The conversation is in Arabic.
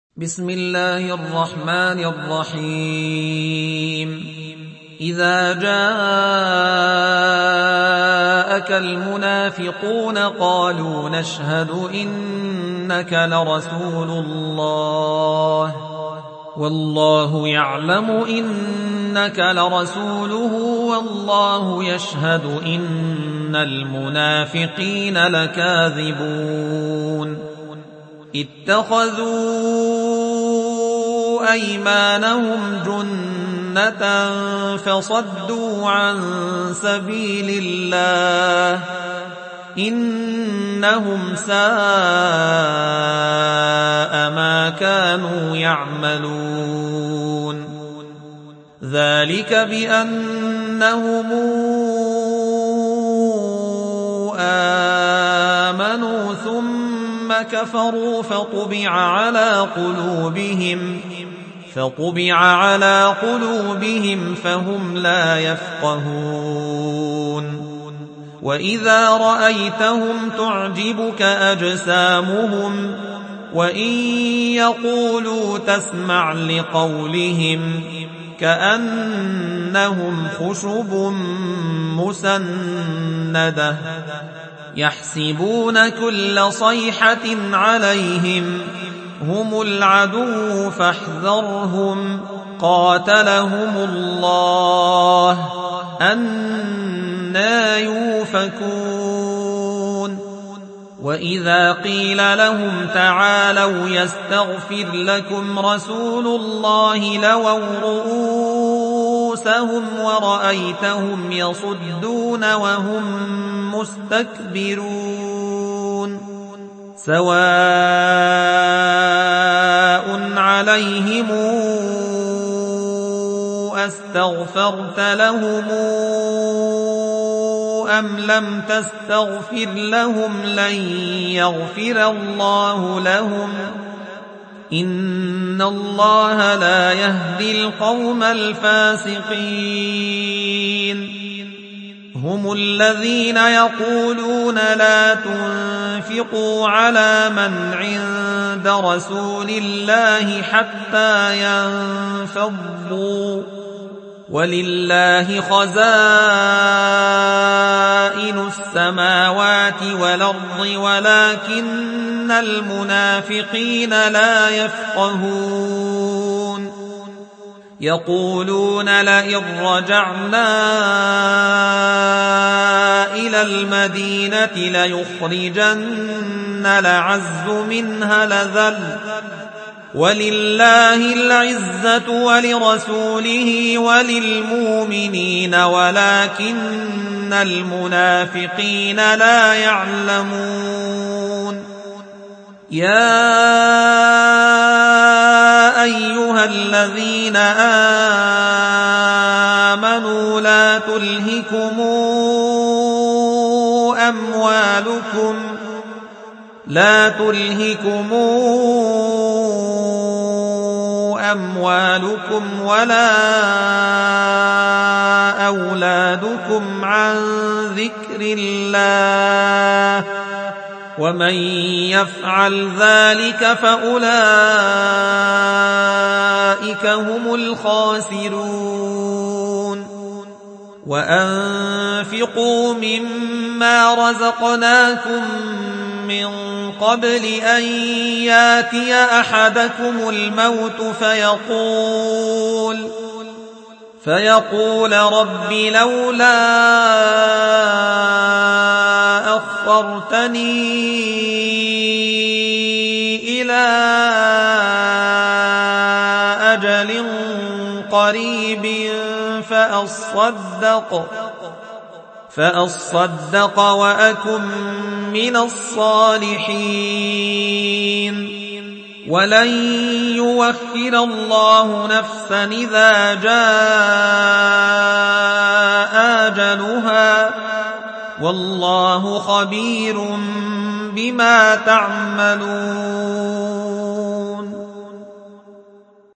بسم الله الرحمن الرحيم إذا جاءك المنافقون قالوا نشهد إنك لرسول الله والله يعلم إنك لرسوله والله يشهد إن المنافقين لكاذبون اتخذوا أيمانهم جنة فصدوا عن سبيل الله إنهم ساء ما كانوا يعملون ذلك بأنهم آمنوا ثم كفروا فطبع على قلوبهم فهم لا يفقهون وإذا رأيتهم تعجبك أجسامهم وإن يقولوا تسمع لقولهم كأنهم خشب مسندة يحسبون كل صيحة عليهم هم العدو فاحذرهم قاتلهم الله أنى يؤفكون وإذا قيل لهم تعالوا يستغفر لكم رسول الله لووا رؤوسهم ورأيتهم يصدون وهم مستكبرون سواء عليهم أستغفرت لهم أم لم تستغفر لهم لن يغفر الله لهم إن الله لا يهدي القوم الفاسقين هم الذين يقولون لا تنفقوا على من عند رسول الله حتى ينفضوا ولله خزائن السماوات والأرض ولكن المنافقين لا يفقهون يقولون لئن رجعنا إلى المدينة ليخرجن الأعز منها الأذل ولله العزة ولرسوله وللمؤمنين ولكن المنافقين لا يعلمون يا أيها الذين آمنوا لا تلهكم أموالكم ولا أولادكم عن ذكر الله ومن يفعل ذلك فأولئك هم الخاسرون وأنفقوا مما رزقناكم من قبل أن ياتي أحدكم الموت فيقول رب لولا أخرتني إلى أجل قريب فأصدق وأكن من الصالحين ولن يوخر الله نفسا إذا جاء أجلها والله خبير بما تعملون